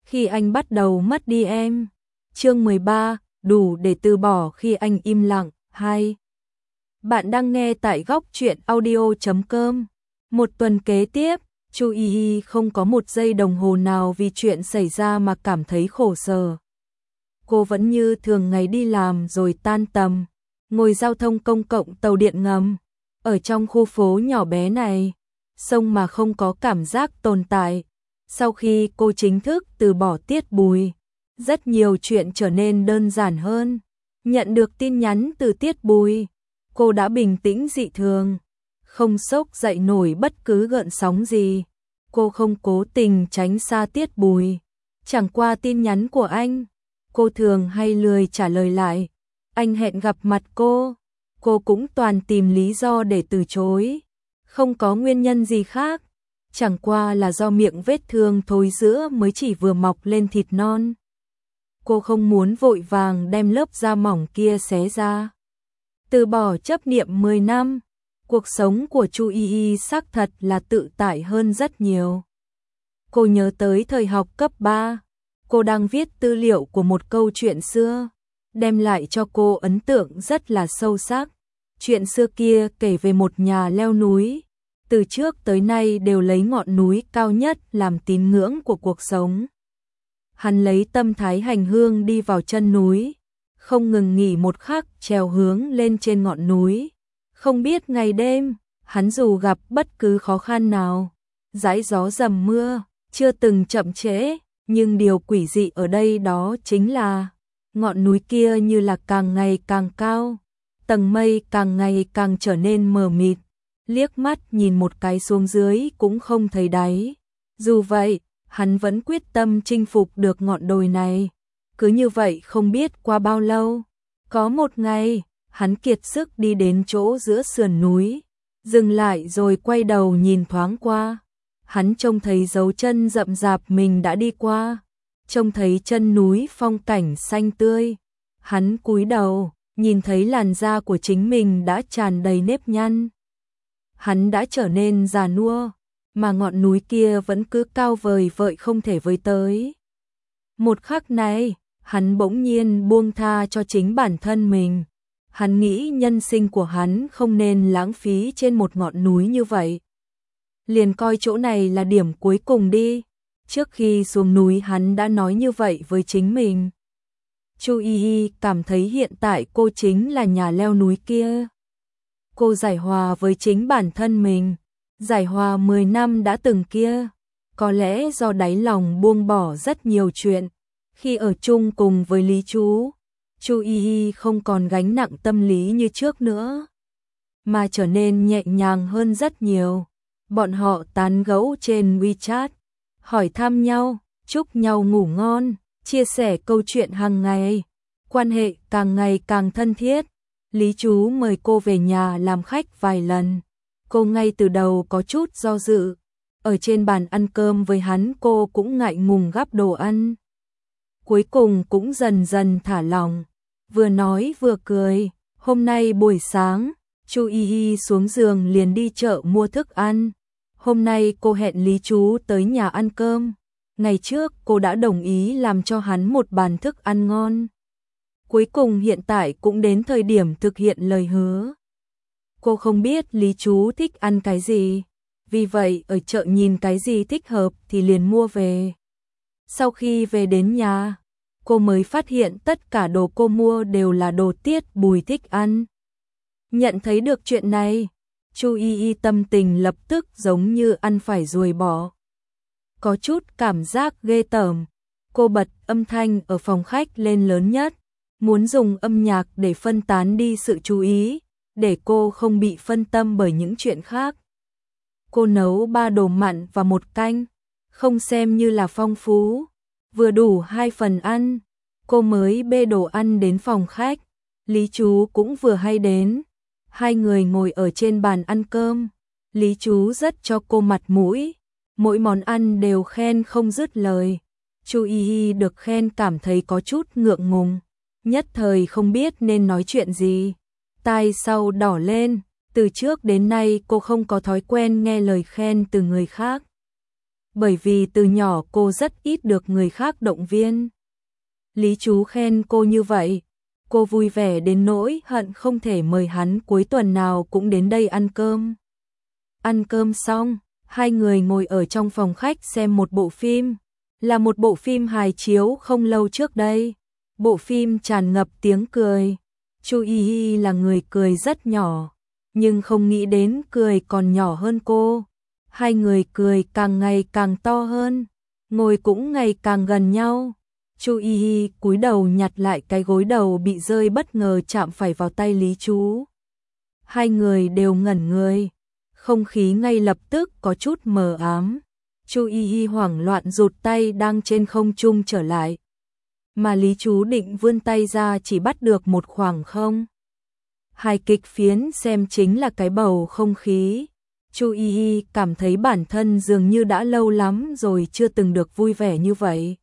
khi anh bắt đầu mất đi em. Chương 13, đủ để từ bỏ khi anh im lặng. 2. Bạn đang nghe tại góc truyện audio.com. Một tuần kế tiếp, Chu Y Y không có một giây đồng hồ nào vì chuyện xảy ra mà cảm thấy khổ sở. Cô vẫn như thường ngày đi làm rồi tan tầm, ngồi giao thông công cộng tàu điện ngầm. Ở trong khu phố nhỏ bé này, sông mà không có cảm giác tồn tại. Sau khi cô chính thức từ bỏ Tiết Bùi, rất nhiều chuyện trở nên đơn giản hơn. Nhận được tin nhắn từ Tiết Bùi, cô đã bình tĩnh dị thường, không sốc dậy nổi bất cứ gợn sóng gì. Cô không cố tình tránh xa Tiết Bùi, chẳng qua tin nhắn của anh, cô thường hay lười trả lời lại. Anh hẹn gặp mặt cô cũng toàn tìm lý do để từ chối, không có nguyên nhân gì khác, chẳng qua là do miệng vết thương thối rữa mới chỉ vừa mọc lên thịt non. Cô không muốn vội vàng đem lớp da mỏng kia xé ra. Từ bỏ chấp niệm 10 năm, cuộc sống của Chu Y Y xác thật là tự tại hơn rất nhiều. Cô nhớ tới thời học cấp 3, cô đang viết tư liệu của một câu chuyện xưa, đem lại cho cô ấn tượng rất là sâu sắc. Chuyện xưa kia kể về một nhà leo núi, từ trước tới nay đều lấy ngọn núi cao nhất làm tín ngưỡng của cuộc sống. Hắn lấy tâm thái hành hương đi vào chân núi, không ngừng nghỉ một khắc trèo hướng lên trên ngọn núi. Không biết ngày đêm, hắn dù gặp bất cứ khó khăn nào, dãi gió dầm mưa, chưa từng chậm trễ, nhưng điều quỷ dị ở đây đó chính là ngọn núi kia như là càng ngày càng cao, tầng mây càng ngày càng trở nên mờ mịt, liếc mắt nhìn một cái xuống dưới cũng không thấy đáy. Dù vậy, hắn vẫn quyết tâm chinh phục được ngọn đồi này. Cứ như vậy không biết qua bao lâu, có một ngày, hắn kiệt sức đi đến chỗ giữa sườn núi, dừng lại rồi quay đầu nhìn thoáng qua. Hắn trông thấy dấu chân rậm rạp mình đã đi qua, trông thấy chân núi phong cảnh xanh tươi. Hắn cúi đầu, nhìn thấy làn da của chính mình đã tràn đầy nếp nhăn. Hắn đã trở nên già nua, mà ngọn núi kia vẫn cứ cao vời vợi không thể với tới. Một khắc này, hắn bỗng nhiên buông tha cho chính bản thân mình. Hắn nghĩ nhân sinh của hắn không nên lãng phí trên một ngọn núi như vậy. Liền coi chỗ này là điểm cuối cùng đi. Trước khi xuống núi hắn đã nói như vậy với chính mình. Chu Y Y cảm thấy hiện tại cô chính là nhà leo núi kia. Cô giải hòa với chính bản thân mình, giải hòa 10 năm đã từng kia. Có lẽ do đáy lòng buông bỏ rất nhiều chuyện. Khi ở chung cùng với Lý Chú, Chu Y Y không còn gánh nặng tâm lý như trước nữa, mà trở nên nhẹ nhàng hơn rất nhiều. Bọn họ tán gẫu trên WeChat, hỏi thăm nhau, chúc nhau ngủ ngon, chia sẻ câu chuyện hàng ngày, quan hệ càng ngày càng thân thiết. Lý Chú mời cô về nhà làm khách vài lần, cô ngay từ đầu có chút do dự. Ở trên bàn ăn cơm với hắn cô cũng ngại ngùng gắp đồ ăn. Cuối cùng cũng dần dần thả lỏng, vừa nói vừa cười. Hôm nay buổi sáng, Chu Y Y xuống giường liền đi chợ mua thức ăn. Hôm nay cô hẹn Lý Chú tới nhà ăn cơm. Ngày trước cô đã đồng ý làm cho hắn một bàn thức ăn ngon. Cuối cùng hiện tại cũng đến thời điểm thực hiện lời hứa. Cô không biết Lý Chú thích ăn cái gì, vì vậy ở chợ nhìn cái gì thích hợp thì liền mua về. Sau khi về đến nhà, cô mới phát hiện tất cả đồ cô mua đều là đồ Tiết Bùi thích ăn. Nhận thấy được chuyện này, Chu Y Y tâm tình lập tức giống như ăn phải ruồi bò. Có chút cảm giác ghê tởm, cô bật âm thanh ở phòng khách lên lớn nhất, muốn dùng âm nhạc để phân tán đi sự chú ý, để cô không bị phân tâm bởi những chuyện khác. Cô nấu 3 đồ mặn và 1 canh, không xem như là phong phú, vừa đủ 2 phần ăn. Cô mới bê đồ ăn đến phòng khách, Lý Chú cũng vừa hay đến. Hai người ngồi ở trên bàn ăn cơm, Lý Chú rất cho cô mặt mũi, mỗi món ăn đều khen không dứt lời. Chu Y Y được khen cảm thấy có chút ngượng ngùng, nhất thời không biết nên nói chuyện gì. Tai sau đỏ lên, từ trước đến nay cô không có thói quen nghe lời khen từ người khác. bởi vì từ nhỏ cô rất ít được người khác động viên. Lý Chú khen cô như vậy, cô vui vẻ đến nỗi hận không thể mời hắn cuối tuần nào cũng đến đây ăn cơm. Ăn cơm xong, hai người ngồi ở trong phòng khách xem một bộ phim, là một bộ phim hài chiếu không lâu trước đây. Bộ phim tràn ngập tiếng cười. Chu Y Y là người cười rất nhỏ, nhưng không nghĩ đến cười còn nhỏ hơn cô. Hai người cười càng ngày càng to hơn, ngồi cũng ngày càng gần nhau. Chu Y Y cúi đầu nhặt lại cái gối đầu bị rơi bất ngờ chạm phải vào tay Lý Chú. Hai người đều ngẩn người, không khí ngay lập tức có chút mờ ám. Chu Y Y hoảng loạn rụt tay đang trên không trung trở lại, mà Lý Chú định vươn tay ra chỉ bắt được một khoảng không. Hài kịch phiến xem chính là cái bầu không khí. Chu Y Y cảm thấy bản thân dường như đã lâu lắm rồi chưa từng được vui vẻ như vậy.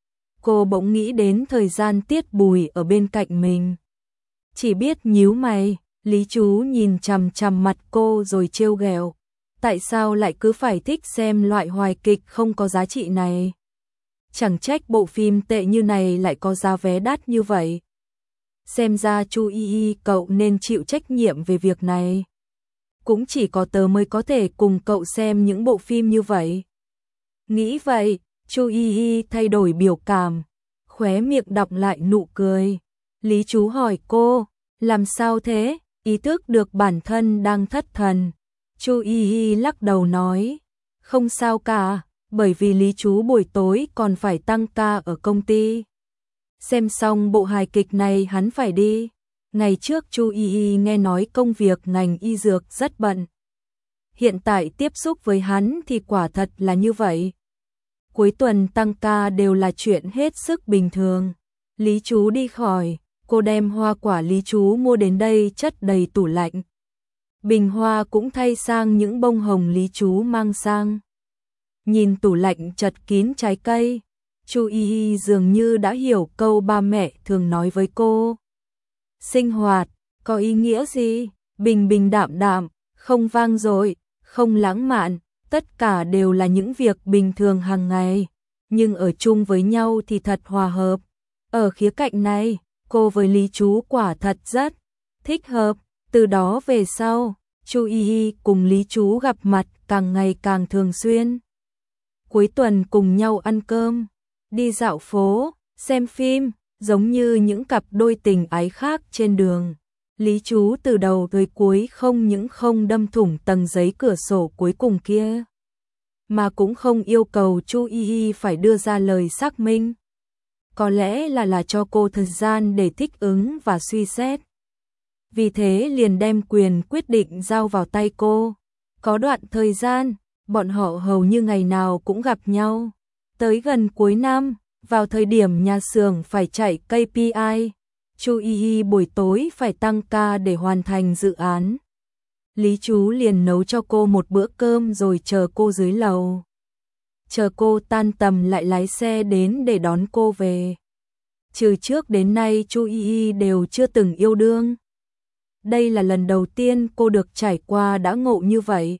Cô bỗng nghĩ đến thời gian Tiết Bùi ở bên cạnh mình. Chỉ biết nhíu mày, Lý Chú nhìn chằm chằm mặt cô rồi trêu ghẹo. Tại sao lại cứ phải thích xem loại hài kịch không có giá trị này? Chẳng trách bộ phim tệ như này lại có giá vé đắt như vậy. Xem ra Chu Y Y cậu nên chịu trách nhiệm về việc này. Cũng chỉ có tớ mới có thể cùng cậu xem những bộ phim như vậy. Nghĩ vậy, Chu Y Y thay đổi biểu cảm, khóe miệng đọng lại nụ cười. Lý Chú hỏi cô, làm sao thế? Ý thức được bản thân đang thất thần. Chu Y Y lắc đầu nói, không sao cả, bởi vì Lý Chú buổi tối còn phải tăng ca ở công ty. Xem xong bộ hài kịch này hắn phải đi. Ngày trước Chu Y Y nghe nói công việc ngành y dược rất bận. Hiện tại tiếp xúc với hắn thì quả thật là như vậy. Cuối tuần tăng ca đều là chuyện hết sức bình thường. Lý Chú đi khỏi, cô đem hoa quả Lý Chú mua đến đây chất đầy tủ lạnh. Bình hoa cũng thay sang những bông hồng Lý Chú mang sang. Nhìn tủ lạnh chật kín trái cây, Chu Y Y dường như đã hiểu câu ba mẹ thường nói với cô. Sinh hoạt, có ý nghĩa gì? Bình bình đạm đạm, không vang dội, không lãng mạn, tất cả đều là những việc bình thường hàng ngày, nhưng ở chung với nhau thì thật hòa hợp. Ở khía cạnh này, cô với Lý Chú quả thật rất thích hợp. Từ đó về sau, Chu Y Y cùng Lý Chú gặp mặt càng ngày càng thường xuyên. Cuối tuần cùng nhau ăn cơm, đi dạo phố, xem phim, giống như những cặp đôi tình ái khác trên đường. Lý Chú từ đầu tới cuối không những không đâm thủng tầng giấy cửa sổ cuối cùng kia, mà cũng không yêu cầu Chu Y Y phải đưa ra lời xác minh. Có lẽ là cho cô thời gian để thích ứng và suy xét. Vì thế liền đem quyền quyết định giao vào tay cô. Có đoạn thời gian, bọn họ hầu như ngày nào cũng gặp nhau. Tới gần cuối năm, vào thời điểm nhà xưởng phải chạy KPI, Chu Y Y buổi tối phải tăng ca để hoàn thành dự án. Lý Chú liền nấu cho cô một bữa cơm rồi chờ cô dưới lầu. Chờ cô tan tầm lại lái xe đến để đón cô về. Từ trước đến nay Chu Y Y đều chưa từng yêu đương. Đây là lần đầu tiên cô được trải qua đã ngộ như vậy.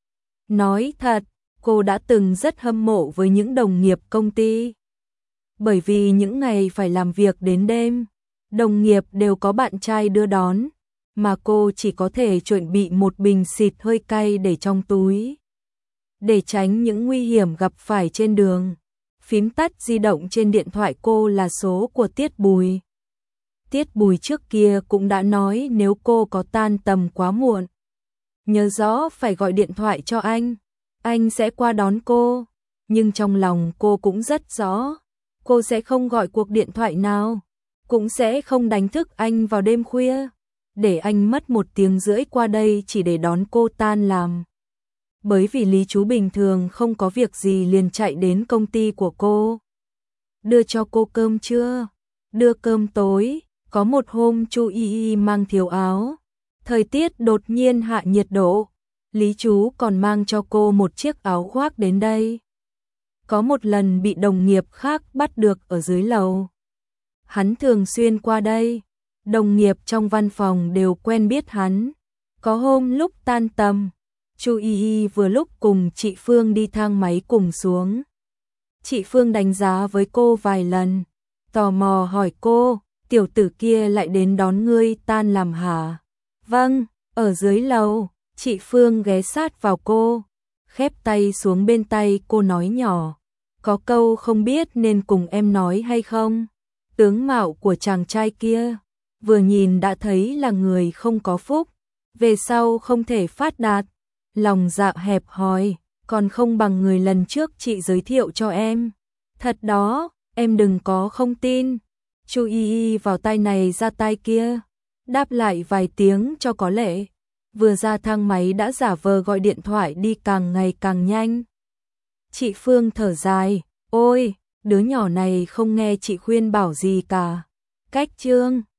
Nói thật, cô đã từng rất hâm mộ với những đồng nghiệp công ty. Bởi vì những ngày phải làm việc đến đêm, đồng nghiệp đều có bạn trai đưa đón, mà cô chỉ có thể chuẩn bị một bình xịt hơi cay để trong túi. Để tránh những nguy hiểm gặp phải trên đường, phím tắt di động trên điện thoại cô là số của Tiết Bùi. Tiết Bùi trước kia cũng đã nói nếu cô có tan tầm quá muộn, nhớ rõ phải gọi điện thoại cho anh sẽ qua đón cô. Nhưng trong lòng cô cũng rất rõ, cô sẽ không gọi cuộc điện thoại nào, cũng sẽ không đánh thức anh vào đêm khuya, để anh mất 1 tiếng rưỡi qua đây chỉ để đón cô tan làm. Bởi vì Lý Chú bình thường không có việc gì liền chạy đến công ty của cô. Đưa cho cô cơm trưa, đưa cơm tối. Có một hôm Chu Y Y mang thiếu áo, thời tiết đột nhiên hạ nhiệt độ, Lý Chú còn mang cho cô một chiếc áo khoác đến đây. Có một lần bị đồng nghiệp khác bắt được ở dưới lầu. Hắn thường xuyên qua đây, đồng nghiệp trong văn phòng đều quen biết hắn. Có hôm lúc tan tầm, Chu Y Y vừa lúc cùng chị Phương đi thang máy cùng xuống. Chị Phương đánh giá với cô vài lần, tò mò hỏi cô, tiểu tử kia lại đến đón ngươi tan làm hả? Vâng, ở dưới lầu. Chị Phương ghé sát vào cô, khép tay xuống bên tay cô nói nhỏ, có câu không biết nên cùng em nói hay không? Tướng mạo của chàng trai kia, vừa nhìn đã thấy là người không có phúc, về sau không thể phát đạt, lòng dạ hẹp hòi, còn không bằng người lần trước chị giới thiệu cho em. Thật đó, em đừng có không tin. Chu Y Y vào tai này ra tai kia, đáp lại vài tiếng cho có lệ. Vừa ra thang máy đã giả vờ gọi điện thoại đi càng ngày càng nhanh. Chị Phương thở dài, ôi, đứa nhỏ này không nghe chị khuyên bảo gì cả. Cách chương